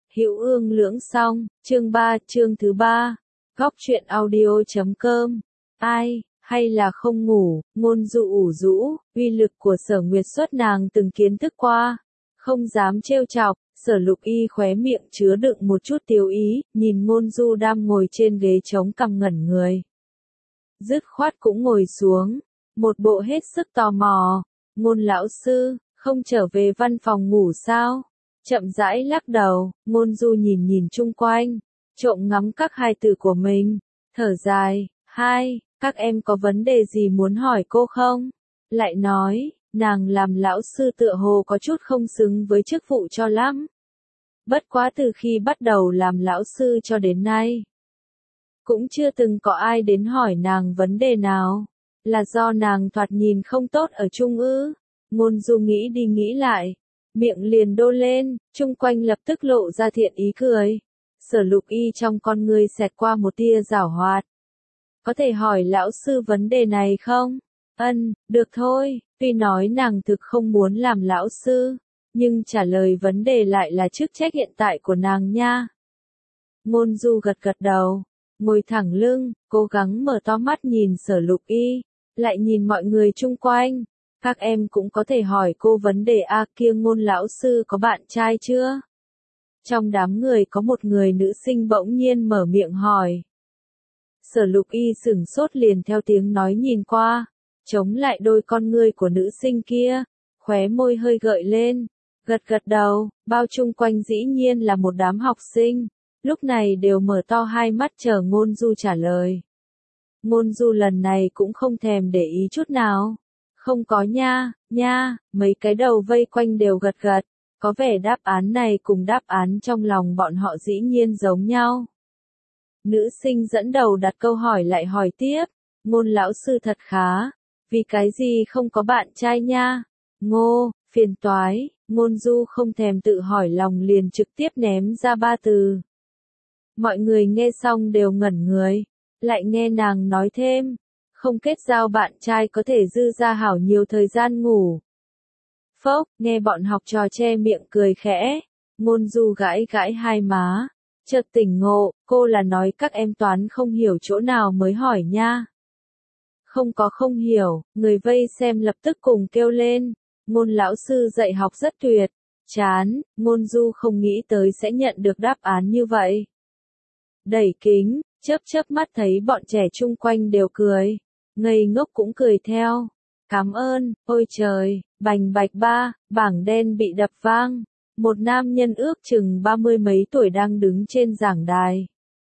Hữu Ương Lưỡng Song, chương 3, chương thứ 3. Góc truyện audio.com. Ai, hay là không ngủ, ngôn du ủ rũ, uy lực của Sở Nguyệt Xuất nàng từng kiến thức qua. Không dám trêu chọc, Sở Lục Y khóe miệng chứa đựng một chút tiêu ý, nhìn ngôn du đang ngồi trên ghế chống cằm ngẩn người. Dứt khoát cũng ngồi xuống, một bộ hết sức tò mò. Ngôn lão sư, không trở về văn phòng ngủ sao? Chậm rãi lắc đầu, ngôn du nhìn nhìn chung quanh, trộm ngắm các hài tử của mình, thở dài, các em có vấn đề gì muốn hỏi cô không? Lại nói, nàng làm lão sư tựa hồ có chút không xứng với chức vụ cho lắm. Bất quá từ khi bắt đầu làm lão sư cho đến nay, cũng chưa từng có ai đến hỏi nàng vấn đề nào, là do nàng thoạt nhìn không tốt ở chung ư? Ngôn du nghĩ đi nghĩ lại, miệng liền đô lên, chung quanh lập tức lộ ra thiện ý cười. Sở Lục Y trong con ngươi xẹt qua một tia giảo hoạt. Có thể hỏi lão sư vấn đề này không? Được thôi, tuy nói nàng thực không muốn làm lão sư, nhưng trả lời vấn đề lại là chức trách hiện tại của nàng nha. Ngôn du gật gật đầu, ngồi thẳng lưng, cố gắng mở to mắt nhìn Sở Lục Y, lại nhìn mọi người chung quanh. Các em cũng có thể hỏi cô vấn đề kia Ngôn lão sư có bạn trai chưa? Trong đám người có một người nữ sinh bỗng nhiên mở miệng hỏi. Sở Lục Y sửng sốt liền theo tiếng nói nhìn qua, chống lại đôi con ngươi của nữ sinh kia, khóe môi hơi gợi lên, gật gật đầu, bao chung quanh dĩ nhiên là một đám học sinh, lúc này đều mở to hai mắt chờ Ngôn du trả lời. Ngôn du lần này cũng không thèm để ý chút nào. Không có nha, mấy cái đầu vây quanh đều gật gật, có vẻ đáp án này cùng đáp án trong lòng bọn họ dĩ nhiên giống nhau. Nữ sinh dẫn đầu đặt câu hỏi lại hỏi tiếp, Ngôn lão sư thật khá, vì cái gì không có bạn trai nha? Phiền toái, Ngôn du không thèm tự hỏi lòng liền trực tiếp ném ra 3 từ. Mọi người nghe xong đều ngẩn người, lại nghe nàng nói thêm. Không kết giao bạn trai có thể dư ra hảo nhiều thời gian ngủ. Phốc, nghe bọn học trò che miệng cười khẽ, Ngôn du gãi gãi hai má, chợt tỉnh ngộ, cô là nói các em toán không hiểu chỗ nào mới hỏi nha. Không hiểu, người vây xem lập tức cùng kêu lên, Ngôn lão sư dạy học rất tuyệt, chán, Ngôn du không nghĩ tới sẽ nhận được đáp án như vậy. Đẩy kính, chớp mắt thấy bọn trẻ chung quanh đều cười. Ngây ngốc cũng cười theo. Cảm ơn, ôi trời, bành bạch ba, bảng đen bị đập vang. Một nam nhân ước chừng 30 mấy tuổi đang đứng trên giảng đài.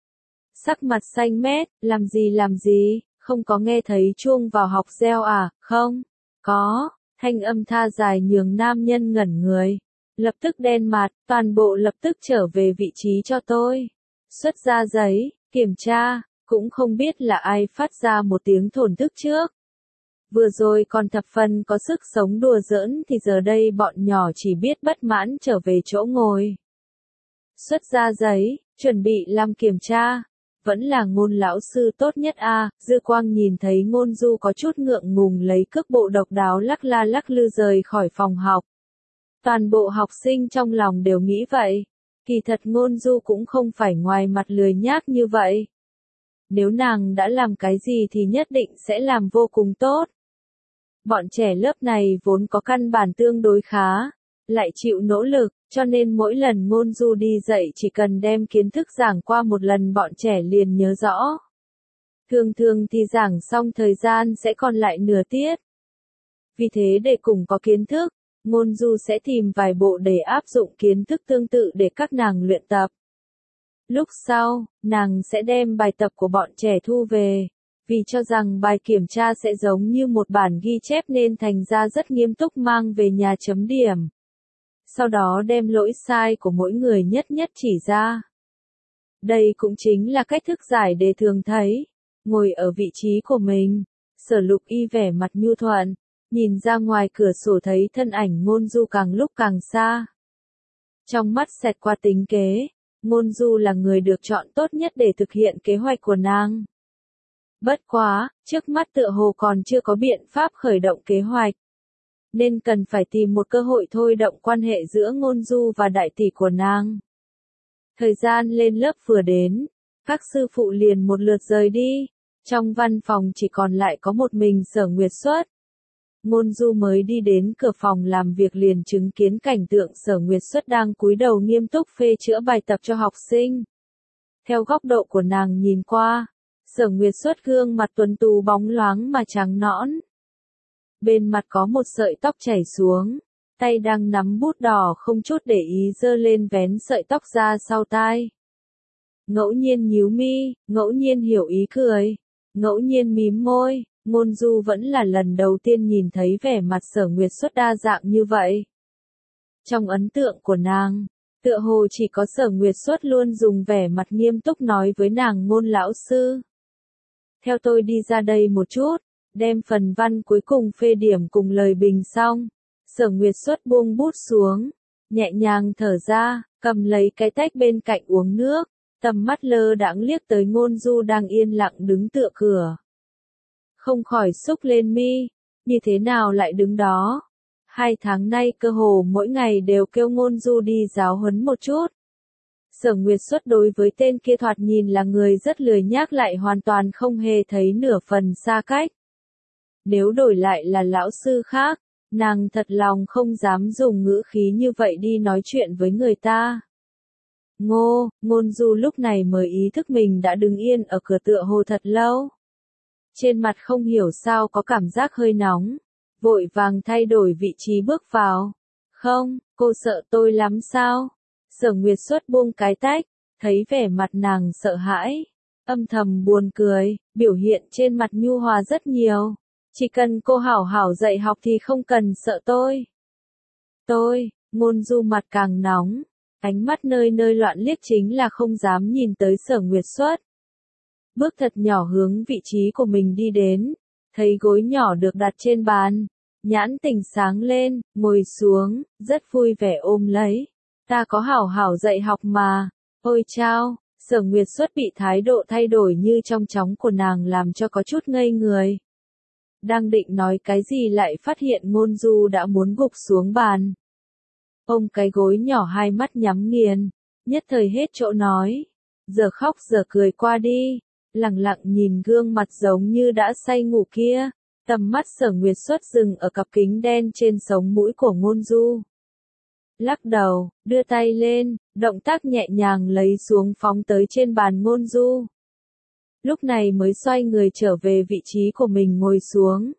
Sắc mặt xanh mét, làm gì, không có nghe thấy chuông vào học reo à, không? Có, thanh âm tha dài nhường nam nhân ngẩn người. Lập tức đen mặt, toàn bộ lập tức trở về vị trí cho tôi. Xuất ra giấy, kiểm tra. Cũng không biết là ai phát ra một tiếng thổn thức trước. Vừa rồi còn thập phần có sức sống đùa giỡn thì giờ đây bọn nhỏ chỉ biết bất mãn trở về chỗ ngồi. Xuất ra giấy, chuẩn bị làm kiểm tra. Vẫn là Ngôn lão sư tốt nhất Dư Quang nhìn thấy Ngôn du có chút ngượng ngùng lấy cước bộ độc đáo lắc la lắc lư rời khỏi phòng học. Toàn bộ học sinh trong lòng đều nghĩ vậy. Kỳ thật Ngôn du cũng không phải ngoài mặt lười nhác như vậy. Nếu nàng đã làm cái gì thì nhất định sẽ làm vô cùng tốt. Bọn trẻ lớp này vốn có căn bản tương đối khá, lại chịu nỗ lực, cho nên mỗi lần Ngôn du đi dạy chỉ cần đem kiến thức giảng qua một lần bọn trẻ liền nhớ rõ. Thường thì giảng xong thời gian sẽ còn lại nửa tiết. Vì thế để cùng có kiến thức, Ngôn du sẽ tìm vài bộ để áp dụng kiến thức tương tự để các nàng luyện tập. Lúc sau, nàng sẽ đem bài tập của bọn trẻ thu về, vì cho rằng bài kiểm tra sẽ giống như một bản ghi chép nên thành ra rất nghiêm túc mang về nhà chấm điểm. Sau đó đem lỗi sai của mỗi người nhất chỉ ra. Đây cũng chính là cách thức giải đề thường thấy. Ngồi ở vị trí của mình, Sở Lục Y vẻ mặt nhu thuận, nhìn ra ngoài cửa sổ thấy thân ảnh Ngôn du càng lúc càng xa. Trong mắt xẹt qua tính kế. Ngôn du là người được chọn tốt nhất để thực hiện kế hoạch của nàng. Bất quá, trước mắt tựa hồ còn chưa có biện pháp khởi động kế hoạch. Nên cần phải tìm một cơ hội thôi động quan hệ giữa Ngôn du và đại tỷ của nàng. Thời gian lên lớp vừa đến, các sư phụ liền một lượt rời đi. Trong văn phòng chỉ còn lại có một mình Sở Nguyệt Xuất. Ngôn Du mới đi đến cửa phòng làm việc liền chứng kiến cảnh tượng Sở Nguyệt Xuất đang cúi đầu nghiêm túc phê chữa bài tập cho học sinh. Theo góc độ của nàng nhìn qua, Sở Nguyệt Xuất gương mặt tuấn tú bóng loáng mà trắng nõn. Bên mặt có một sợi tóc chảy xuống, tay đang nắm bút đỏ không chút để ý giơ lên vén sợi tóc ra sau tai. Ngẫu nhiên nhíu mi, ngẫu nhiên hiểu ý cười, ngẫu nhiên mím môi, Ngôn Du vẫn là lần đầu tiên nhìn thấy vẻ mặt Sở Nguyệt Xuất đa dạng như vậy. Trong ấn tượng của nàng, tựa hồ chỉ có Sở Nguyệt Xuất luôn dùng vẻ mặt nghiêm túc nói với nàng Ngôn lão sư. Theo tôi đi ra đây một chút, đem phần văn cuối cùng phê điểm cùng lời bình xong. Sở Nguyệt Xuất buông bút xuống, nhẹ nhàng thở ra, cầm lấy cái tách bên cạnh uống nước, tầm mắt lơ đãng liếc tới Ngôn Du đang yên lặng đứng tựa cửa. Không khỏi xúc lên mi, như thế nào lại đứng đó? 2 tháng nay cơ hồ mỗi ngày đều kêu Ngôn Du đi giáo huấn một chút. Sở Nguyệt Xuất đối với tên kia thoạt nhìn là người rất lười nhác lại hoàn toàn không hề thấy nửa phần xa cách. Nếu đổi lại là lão sư khác, nàng thật lòng không dám dùng ngữ khí như vậy đi nói chuyện với người ta. Ngôn Du lúc này mới ý thức mình đã đứng yên ở cửa tựa hồ thật lâu. Trên mặt không hiểu sao có cảm giác hơi nóng, vội vàng thay đổi vị trí bước vào. Không, cô sợ tôi lắm sao? Sở Nguyệt Xuất buông cái tách, thấy vẻ mặt nàng sợ hãi, âm thầm buồn cười, biểu hiện trên mặt nhu hòa rất nhiều. Chỉ cần cô hảo hảo dạy học thì không cần sợ tôi. Ngôn Du mặt càng nóng, ánh mắt nơi nơi loạn liếc chính là không dám nhìn tới Sở Nguyệt Xuất. Bước thật nhỏ hướng vị trí của mình đi đến, thấy gối nhỏ được đặt trên bàn, nhãn tình sáng lên, ngồi xuống, rất vui vẻ ôm lấy. Ta có hảo hảo dạy học mà, ôi chao, Sở Nguyệt Xuất bị thái độ thay đổi như trong chóng của nàng làm cho có chút ngây người. Đang định nói cái gì lại phát hiện Ngôn Du đã muốn gục xuống bàn. Ôm cái gối nhỏ hai mắt nhắm nghiền, nhất thời hết chỗ nói. Giờ khóc giờ cười qua đi, lặng lặng nhìn gương mặt giống như đã say ngủ kia, tầm mắt Sở Nguyệt Xuất dừng ở cặp kính đen trên sống mũi của Ngôn Du. Lắc đầu, đưa tay lên, động tác nhẹ nhàng lấy xuống phóng tới trên bàn Ngôn Du. Lúc này mới xoay người trở về vị trí của mình ngồi xuống.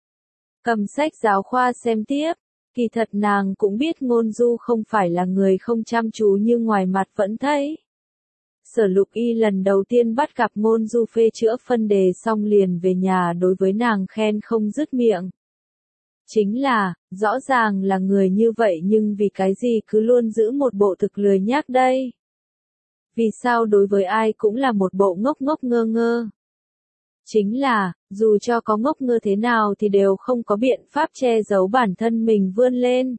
Cầm sách giáo khoa xem tiếp, kỳ thật nàng cũng biết Ngôn Du không phải là người không chăm chú như ngoài mặt vẫn thấy. Sở Lục Y lần đầu tiên bắt gặp Ngôn Du phê chữa phân đề xong liền về nhà đối với nàng khen không dứt miệng. Chính là, rõ ràng là người như vậy nhưng vì cái gì cứ luôn giữ một bộ thực lười nhác đây? Vì sao đối với ai cũng là một bộ ngốc ngốc ngơ ngơ? Chính là, dù cho có ngốc ngơ thế nào thì đều không có biện pháp che giấu bản thân mình vươn lên.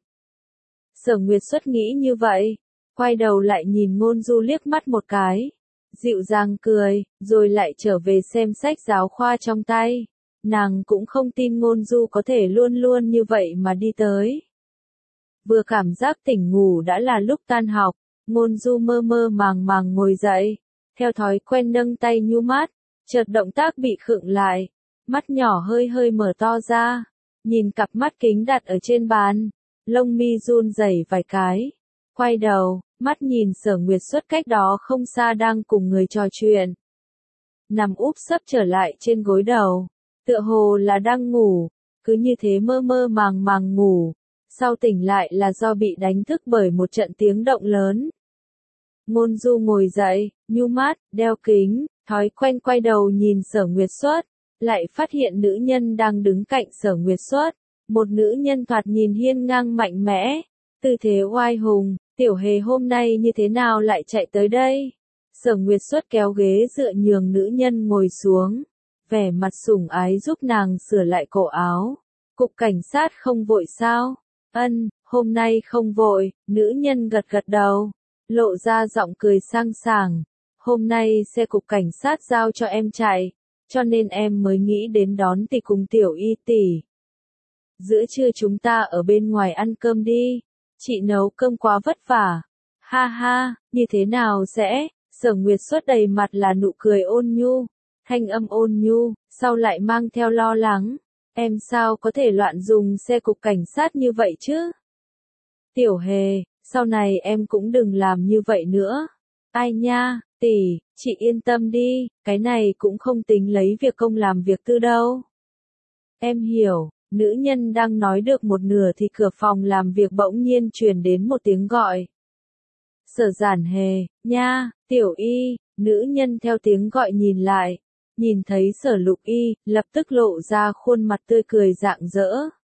Sở Nguyệt Xuất nghĩ như vậy, quay đầu lại nhìn Ngôn Du liếc mắt một cái, dịu dàng cười, rồi lại trở về xem sách giáo khoa trong tay. Nàng cũng không tin Ngôn Du có thể luôn luôn như vậy mà đi tới. Vừa cảm giác tỉnh ngủ đã là lúc tan học, Ngôn Du mơ mơ màng màng ngồi dậy, theo thói quen nâng tay nhu mắt, chợt động tác bị khựng lại, mắt nhỏ hơi hơi mở to ra, nhìn cặp mắt kính đặt ở trên bàn, lông mi run rẩy vài cái, quay đầu, mắt nhìn Sở Nguyệt Xuất cách đó không xa đang cùng người trò chuyện. Nằm úp sấp trở lại trên gối đầu, tựa hồ là đang ngủ, cứ như thế mơ mơ màng màng ngủ, sau tỉnh lại là do bị đánh thức bởi một trận tiếng động lớn. Ngôn Du ngồi dậy, nhu mắt, đeo kính, thói quen quay đầu nhìn Sở Nguyệt Xuất, lại phát hiện nữ nhân đang đứng cạnh Sở Nguyệt Xuất, một nữ nhân thoạt nhìn hiên ngang mạnh mẽ, tư thế oai hùng, tiểu hề hôm nay như thế nào lại chạy tới đây? Sở Nguyệt Xuất kéo ghế dựa nhường nữ nhân ngồi xuống, vẻ mặt sủng ái giúp nàng sửa lại cổ áo. Cục cảnh sát không vội sao? Ân, hôm nay không vội, nữ nhân gật gật đầu, lộ ra giọng cười sang sảng. Hôm nay xe cục cảnh sát giao cho em chạy, cho nên em mới nghĩ đến đón tỷ cùng tiểu y tỷ. Giữa trưa chúng ta ở bên ngoài ăn cơm đi, chị nấu cơm quá vất vả. Ha ha, như thế nào sẽ? Sở Nguyệt Xuất đầy mặt là nụ cười ôn nhu, thanh âm ôn nhu, sau lại mang theo lo lắng. Em sao có thể loạn dùng xe cục cảnh sát như vậy chứ? Tiểu Hề, sau này em cũng đừng làm như vậy nữa. Ai nha, tỷ, chị yên tâm đi, cái này cũng không tính lấy việc công làm việc tư đâu. Em hiểu, nữ nhân đang nói được một nửa thì cửa phòng làm việc bỗng nhiên truyền đến một tiếng gọi. Sở Giản Hề, nha, Tiểu Y, nữ nhân theo tiếng gọi nhìn lại, nhìn thấy Sở Lục Y, lập tức lộ ra khuôn mặt tươi cười rạng rỡ.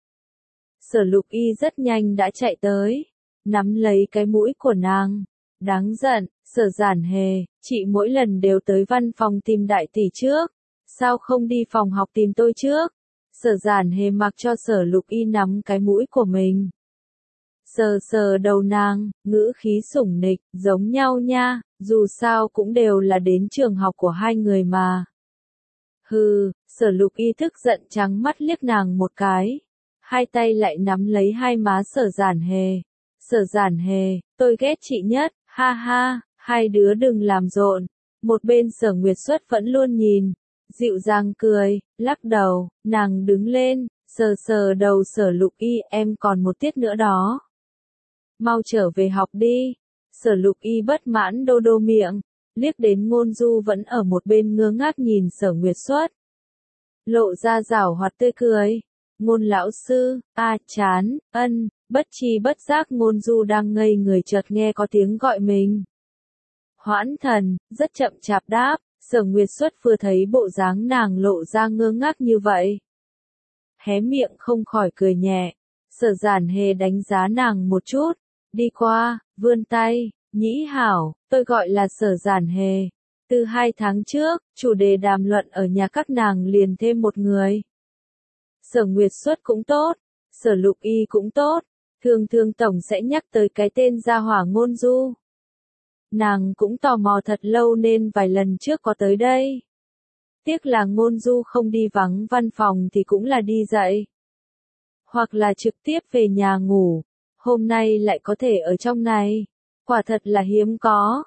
Sở Lục Y rất nhanh đã chạy tới, nắm lấy cái mũi của nàng. Đáng giận, Sở Giản Hề, chị mỗi lần đều tới văn phòng tìm đại tỷ trước, sao không đi phòng học tìm tôi trước? Sở Giản Hề mặc cho Sở Lục Y nắm cái mũi của mình. Sờ sờ đầu nàng, ngữ khí sủng nịch, giống nhau nha, dù sao cũng đều là đến trường học của hai người mà. Hừ, Sở Lục Y tức giận trắng mắt liếc nàng một cái, hai tay lại nắm lấy hai má Sở Giản Hề. Sở Giản Hề, tôi ghét chị nhất, ha ha, hai đứa đừng làm rộn. Một bên Sở Nguyệt Xuất vẫn luôn nhìn, dịu dàng cười, lắc đầu, nàng đứng lên, sờ sờ đầu Sở Lục Y, em còn một tiết nữa đó. Mau trở về học đi. Sở Lục Y bất mãn đô đô miệng, liếc đến Ngôn Du vẫn ở một bên ngơ ngác nhìn Sở Nguyệt Xuất. Lộ ra giảo hoạt tươi cười. Ngôn lão sư, chán, bất tri bất giác Ngôn Du đang ngây người chợt nghe có tiếng gọi mình. Hoãn Thần, rất chậm chạp đáp, Sở Nguyệt Xuất vừa thấy bộ dáng nàng lộ ra ngơ ngác như vậy. Hé miệng không khỏi cười nhẹ, Sở Giản Hề đánh giá nàng một chút, đi qua, vươn tay, nhĩ hảo, tôi gọi là Sở Giản Hề. Từ 2 tháng trước, chủ đề đàm luận ở nhà các nàng liền thêm một người. Sở Nguyệt Xuất cũng tốt, Sở Lục Y cũng tốt, thường thường tổng sẽ nhắc tới cái tên gia hỏa Ngôn Du. Nàng cũng tò mò thật lâu nên vài lần trước có tới đây. Tiếc là Ngôn Du không đi vắng văn phòng thì cũng là đi dạy. Hoặc là trực tiếp về nhà ngủ. Hôm nay lại có thể ở trong này. Quả thật là hiếm có.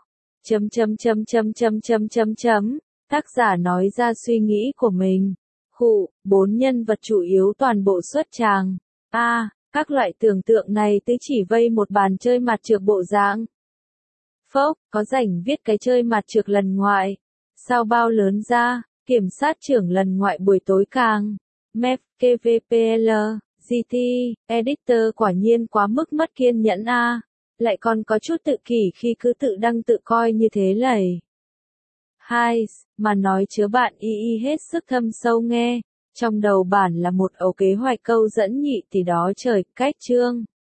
Tác giả nói ra suy nghĩ của mình. 4 nhân vật chủ yếu toàn bộ xuất tràng. Các loại tưởng tượng này tứ chỉ vây một bàn chơi mặt trược bộ dạng. Phốc, có rảnh viết cái chơi mặt trược lần ngoại. Sao bao lớn ra, kiểm sát trưởng lần ngoại buổi tối càng. MEP, KVPL, GT, editor quả nhiên quá mức mất kiên nhẫn lại còn có chút tự kỷ khi cứ tự đăng tự coi như thế lầy. Mà nói chứa bạn y hết sức thâm sâu nghe, trong đầu bản là một ấu kế hoạch câu dẫn nhị tỷ đó trời, cách chương.